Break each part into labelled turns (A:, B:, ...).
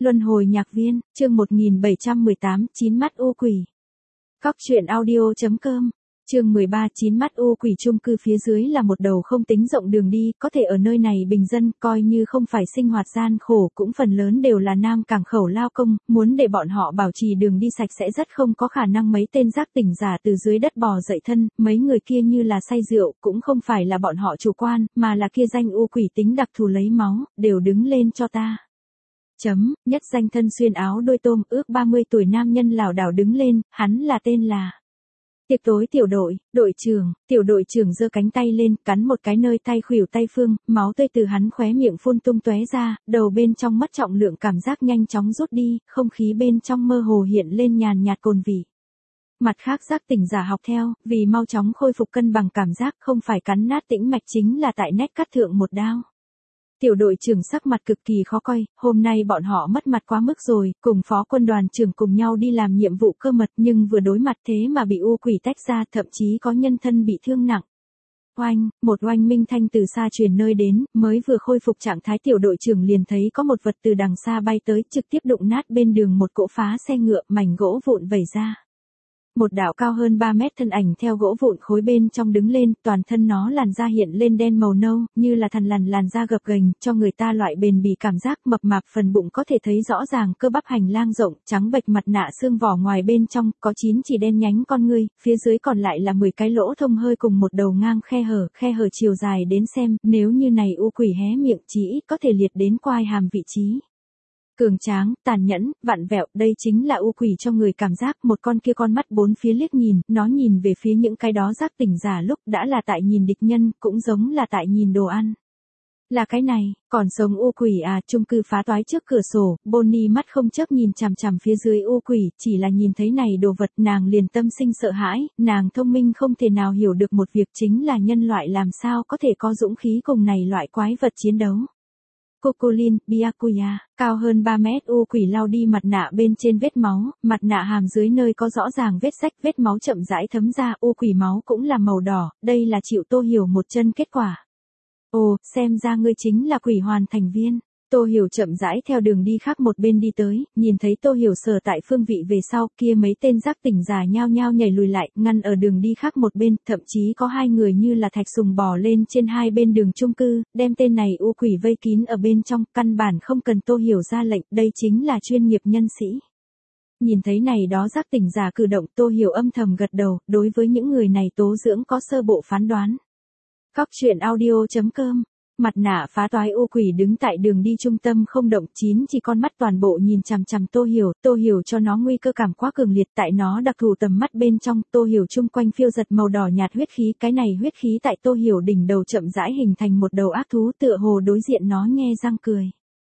A: Luân hồi nhạc viên, chương 1718, chín mắt u quỷ. Cóc truyện audio.com, chương 13, chín mắt u quỷ. Chung cư phía dưới là một đầu không tính rộng đường đi, có thể ở nơi này bình dân, coi như không phải sinh hoạt gian khổ, cũng phần lớn đều là nam cảng khẩu lao công, muốn để bọn họ bảo trì đường đi sạch sẽ rất không có khả năng. Mấy tên giác tỉnh giả từ dưới đất bò dậy thân, mấy người kia như là say rượu, cũng không phải là bọn họ chủ quan, mà là kia danh u quỷ tính đặc thù lấy máu, đều đứng lên cho ta. Nhất danh thân xuyên áo đôi tôm, ước 30 tuổi nam nhân lảo đảo đứng lên, hắn là tên là Tiệc tối tiểu đội, tiểu đội trưởng giơ cánh tay lên, cắn một cái nơi tay khuỷu tay phương, máu tươi từ hắn khóe miệng phun tung tóe ra, đầu bên trong mất trọng lượng cảm giác nhanh chóng rút đi, không khí bên trong mơ hồ hiện lên nhàn nhạt cồn vị. Mặt khác giác tỉnh giả học theo, vì mau chóng khôi phục cân bằng cảm giác, không phải cắn nát tĩnh mạch chính là tại nét cắt thượng một đao. Tiểu đội trưởng sắc mặt cực kỳ khó coi, hôm nay bọn họ mất mặt quá mức rồi, cùng phó quân đoàn trưởng cùng nhau đi làm nhiệm vụ cơ mật nhưng vừa đối mặt thế mà bị u quỷ tách ra, thậm chí có nhân thân bị thương nặng. Oanh, một oanh minh thanh từ xa truyền nơi đến, mới vừa khôi phục trạng thái tiểu đội trưởng liền thấy có một vật từ đằng xa bay tới, trực tiếp đụng nát bên đường một cỗ phá xe ngựa, mảnh gỗ vụn vẩy ra. Một đạo cao hơn 3 mét thân ảnh theo gỗ vụn khối bên trong đứng lên, toàn thân nó làn da hiện lên đen màu nâu, như là thằn lằn làn da gập ghềnh, cho người ta loại bền bỉ cảm giác. Mập mạp phần bụng có thể thấy rõ ràng cơ bắp, hành lang rộng, trắng bệch, mặt nạ xương vỏ ngoài bên trong, có 9 chỉ đen nhánh con ngươi, phía dưới còn lại là 10 cái lỗ thông hơi cùng một đầu ngang khe hở chiều dài đến xem, nếu như này u quỷ hé miệng chí ít có thể liệt đến quai hàm vị trí. Cường tráng, tàn nhẫn, vặn vẹo, đây chính là u quỷ cho người cảm giác. Một con kia con mắt bốn phía liếc nhìn, nó nhìn về phía những cái đó giác tỉnh giả lúc đã là tại nhìn địch nhân, cũng giống là tại nhìn đồ ăn. Là cái này, còn sống u quỷ à? Chung cư phá toái trước cửa sổ, Bonnie mắt không chớp nhìn chằm chằm phía dưới u quỷ, chỉ là nhìn thấy này đồ vật nàng liền tâm sinh sợ hãi, nàng thông minh không thể nào hiểu được một việc, chính là nhân loại làm sao có thể có dũng khí cùng này loại quái vật chiến đấu. Cocolin, Byakuya, cao hơn 3 mét u quỷ lau đi mặt nạ bên trên vết máu, mặt nạ hàm dưới nơi có rõ ràng vết rách, vết máu chậm rãi thấm ra, u quỷ máu cũng là màu đỏ, đây là chịu Tô Hiểu một chân kết quả. Ồ, xem ra ngươi chính là quỷ hoàn thành viên. Tô Hiểu chậm rãi theo đường đi khác một bên đi tới, nhìn thấy Tô Hiểu sở tại phương vị về sau, kia mấy tên giác tỉnh giả nhao nhao nhảy lùi lại, ngăn ở đường đi khác một bên, thậm chí có hai người như là thạch sùng bò lên trên hai bên đường chung cư, đem tên này u quỷ vây kín ở bên trong, căn bản không cần Tô Hiểu ra lệnh, đây chính là chuyên nghiệp nhân sĩ. Nhìn thấy này đó giác tỉnh giả cử động, Tô Hiểu âm thầm gật đầu, đối với những người này tố dưỡng có sơ bộ phán đoán. Cóc truyện audio.com. Mặt nạ phá toái u quỷ đứng tại đường đi trung tâm không động, 9 chỉ con mắt toàn bộ nhìn chằm chằm Tô Hiểu cho nó nguy cơ cảm quá cường liệt, tại nó đặc thù tầm mắt bên trong, Tô Hiểu chung quanh phiêu giật màu đỏ nhạt huyết khí, cái này huyết khí tại Tô Hiểu đỉnh đầu chậm rãi hình thành một đầu ác thú, tựa hồ đối diện nó nhe răng cười.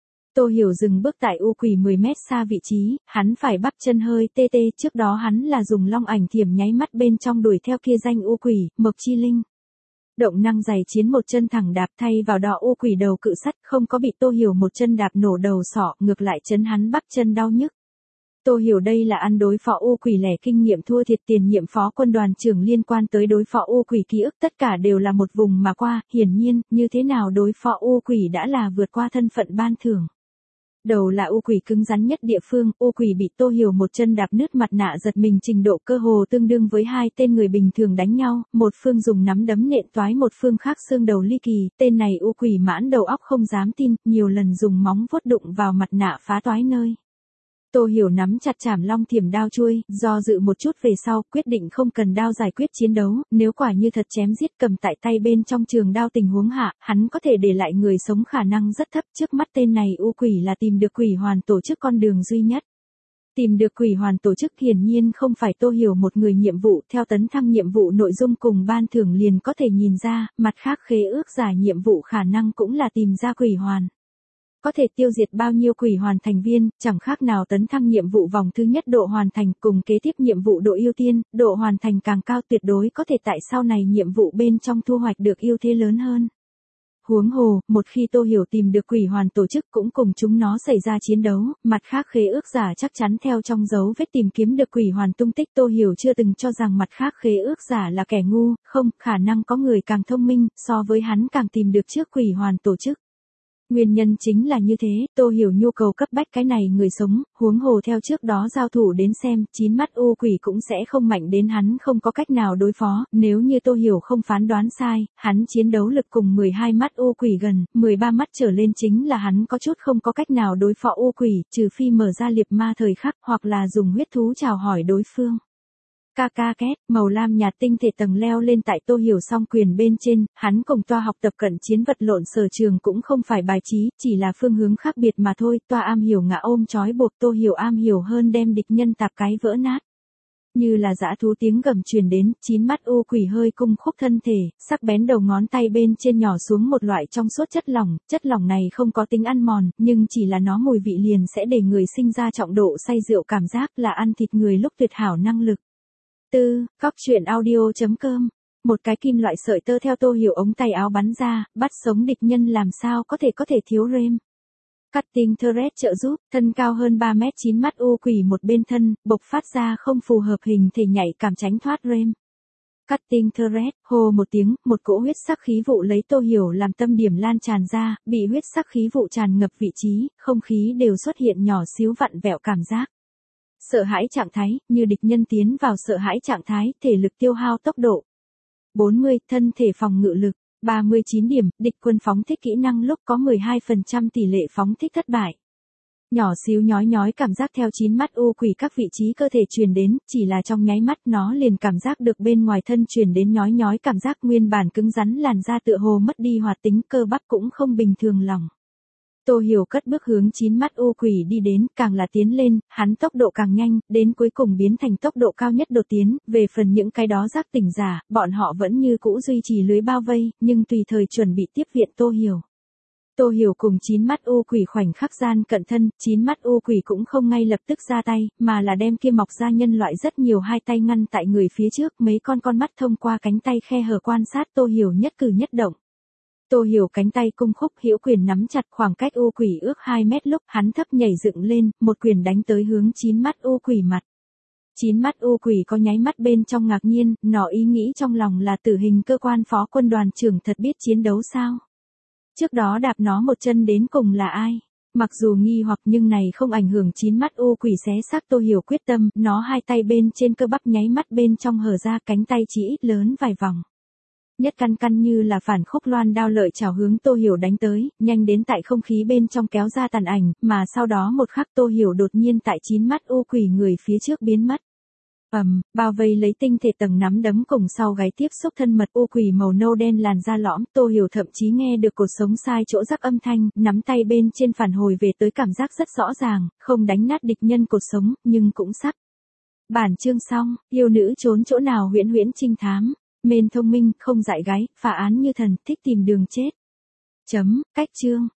A: Tô Hiểu dừng bước tại u quỷ 10 mét xa vị trí, hắn phải bắp chân hơi tê tê, trước đó hắn là dùng long ảnh thiểm nháy mắt bên trong đuổi theo kia danh u quỷ, Mộc Chi Linh. Động năng giày chiến một chân thẳng đạp, thay vào đó u quỷ đầu cự sắt, không có bị Tô Hiểu một chân đạp nổ đầu sọ, ngược lại chấn hắn bắp chân đau nhức. Tô Hiểu đây là ăn đối phó u quỷ lẻ kinh nghiệm thua thiệt tiền nhiệm phó quân đoàn trưởng liên quan tới đối phó u quỷ ký ức tất cả đều là một vùng mà qua, hiển nhiên, như thế nào đối phó u quỷ đã là vượt qua thân phận ban thưởng. Đầu là u quỷ cứng rắn nhất địa phương, u quỷ bị Tô Hiểu một chân đạp nứt, mặt nạ giật mình trình độ cơ hồ tương đương với hai tên người bình thường đánh nhau, một phương dùng nắm đấm nện toái một phương khác xương đầu ly kỳ, tên này u quỷ mãn đầu óc không dám tin, nhiều lần dùng móng vuốt đụng vào mặt nạ phá toái nơi. Tô Hiểu nắm chặt chảm long thiểm đao chuôi, do dự một chút về sau, quyết định không cần đao giải quyết chiến đấu, nếu quả như thật chém giết cầm tại tay bên trong trường đao tình huống hạ, hắn có thể để lại người sống khả năng rất thấp. Trước mắt tên này u quỷ là tìm được quỷ hoàn tổ chức con đường duy nhất. Tìm được quỷ hoàn tổ chức hiển nhiên không phải Tô Hiểu một người nhiệm vụ, theo tấn thăng nhiệm vụ nội dung cùng ban thưởng liền có thể nhìn ra, mặt khác khế ước giả nhiệm vụ khả năng cũng là tìm ra quỷ hoàn. Có thể tiêu diệt bao nhiêu quỷ hoàn thành viên, chẳng khác nào tấn thăng nhiệm vụ vòng thứ nhất độ hoàn thành, cùng kế tiếp nhiệm vụ độ ưu tiên, độ hoàn thành càng cao tuyệt đối có thể tại sau này nhiệm vụ bên trong thu hoạch được ưu thế lớn hơn. Huống hồ, một khi Tô Hiểu tìm được quỷ hoàn tổ chức cũng cùng chúng nó xảy ra chiến đấu, mặt khác khế ước giả chắc chắn theo trong dấu vết tìm kiếm được quỷ hoàn tung tích. Tô Hiểu chưa từng cho rằng mặt khác khế ước giả là kẻ ngu, không, khả năng có người càng thông minh, so với hắn càng tìm được trước quỷ hoàn tổ chức. Nguyên nhân chính là như thế, Tô Hiểu nhu cầu cấp bách cái này người sống, huống hồ theo trước đó giao thủ đến xem, 9 mắt u quỷ cũng sẽ không mạnh đến hắn không có cách nào đối phó, nếu như Tô Hiểu không phán đoán sai, hắn chiến đấu lực cùng 12 mắt u quỷ gần, 13 mắt trở lên chính là hắn có chút không có cách nào đối phó u quỷ, trừ phi mở ra liệp ma thời khắc, hoặc là dùng huyết thú chào hỏi đối phương. Ca ca két, màu lam nhạt tinh thể tầng leo lên tại Tô Hiểu song quyền bên trên, hắn cùng toa học tập cận chiến vật lộn sở trường cũng không phải bài trí, chỉ là phương hướng khác biệt mà thôi, toa am hiểu ngã ôm trói buộc, Tô Hiểu am hiểu hơn đem địch nhân tạp cái vỡ nát. Như là dã thú tiếng gầm truyền đến, 9 mắt u quỷ hơi cung khúc thân thể, sắc bén đầu ngón tay bên trên nhỏ xuống một loại trong suốt chất lỏng này không có tính ăn mòn, nhưng chỉ là nó mùi vị liền sẽ để người sinh ra trọng độ say rượu cảm giác là ăn thịt người lúc tuyệt hảo năng lực. Cóc truyện audio.com. Một cái kim loại sợi tơ theo Tô Hiểu ống tay áo bắn ra, bắt sống địch nhân làm sao có thể thiếu rem. Cutting thread trợ giúp, thân cao hơn 3 mét 9 mắt u quỷ một bên thân, bộc phát ra không phù hợp hình thể nhảy cảm tránh thoát rem. Cutting thread, hô một tiếng, một cỗ huyết sắc khí vụ lấy Tô Hiểu làm tâm điểm lan tràn ra, bị huyết sắc khí vụ tràn ngập vị trí, không khí đều xuất hiện nhỏ xíu vặn vẹo cảm giác. Sợ hãi trạng thái, như địch nhân tiến vào sợ hãi trạng thái, thể lực tiêu hao tốc độ. 40, thân thể phòng ngự lực. 39 điểm, địch quân phóng thích kỹ năng lúc có 12% tỷ lệ phóng thích thất bại. Nhỏ xíu nhói cảm giác theo 9 mắt u quỷ các vị trí cơ thể truyền đến, chỉ là trong nháy mắt nó liền cảm giác được bên ngoài thân truyền đến nhói cảm giác nguyên bản cứng rắn làn da tựa hồ mất đi hoạt tính, cơ bắp cũng không bình thường lòng. Tô Hiểu cất bước hướng 9 mắt u quỷ đi đến, càng là tiến lên, hắn tốc độ càng nhanh, đến cuối cùng biến thành tốc độ cao nhất đột tiến, về phần những cái đó giác tỉnh giả, bọn họ vẫn như cũ duy trì lưới bao vây, nhưng tùy thời chuẩn bị tiếp viện Tô Hiểu. Tô Hiểu cùng 9 mắt u quỷ khoảnh khắc gian cận thân, 9 mắt u quỷ cũng không ngay lập tức ra tay, mà là đem kia mọc ra nhân loại rất nhiều hai tay ngăn tại người phía trước, mấy con mắt thông qua cánh tay khe hở quan sát Tô Hiểu nhất cử nhất động. Tô Hiểu cánh tay cung khúc hữu quyền nắm chặt khoảng cách u quỷ ước 2 mét lúc hắn thấp nhảy dựng lên, một quyền đánh tới hướng 9 mắt u quỷ mặt. 9 mắt u quỷ có nháy mắt bên trong ngạc nhiên, nó ý nghĩ trong lòng là tử hình cơ quan phó quân đoàn trưởng thật biết chiến đấu sao. Trước đó đạp nó một chân đến cùng là ai? Mặc dù nghi hoặc nhưng này không ảnh hưởng 9 mắt u quỷ xé xác Tô Hiểu quyết tâm, nó hai tay bên trên cơ bắp nháy mắt bên trong hở ra cánh tay chỉ ít lớn vài vòng. Nhất căn như là phản khúc loan đao lợi chảo hướng Tô Hiểu đánh tới, nhanh đến tại không khí bên trong kéo ra tàn ảnh, mà sau đó một khắc Tô Hiểu đột nhiên tại 9 mắt u quỷ người phía trước biến mất. Bao vây lấy tinh thể tầng nắm đấm cùng sau gáy tiếp xúc thân mật u quỷ màu nâu đen làn da lõm, Tô Hiểu thậm chí nghe được cột sống sai chỗ rắc âm thanh, nắm tay bên trên phản hồi về tới cảm giác rất rõ ràng, không đánh nát địch nhân cột sống, nhưng cũng sắc. Bản chương xong, yêu nữ trốn chỗ nào huyễn trinh thám. Mên thông minh, không dại gáy, phá án như thần, thích tìm đường chết. Cách chương.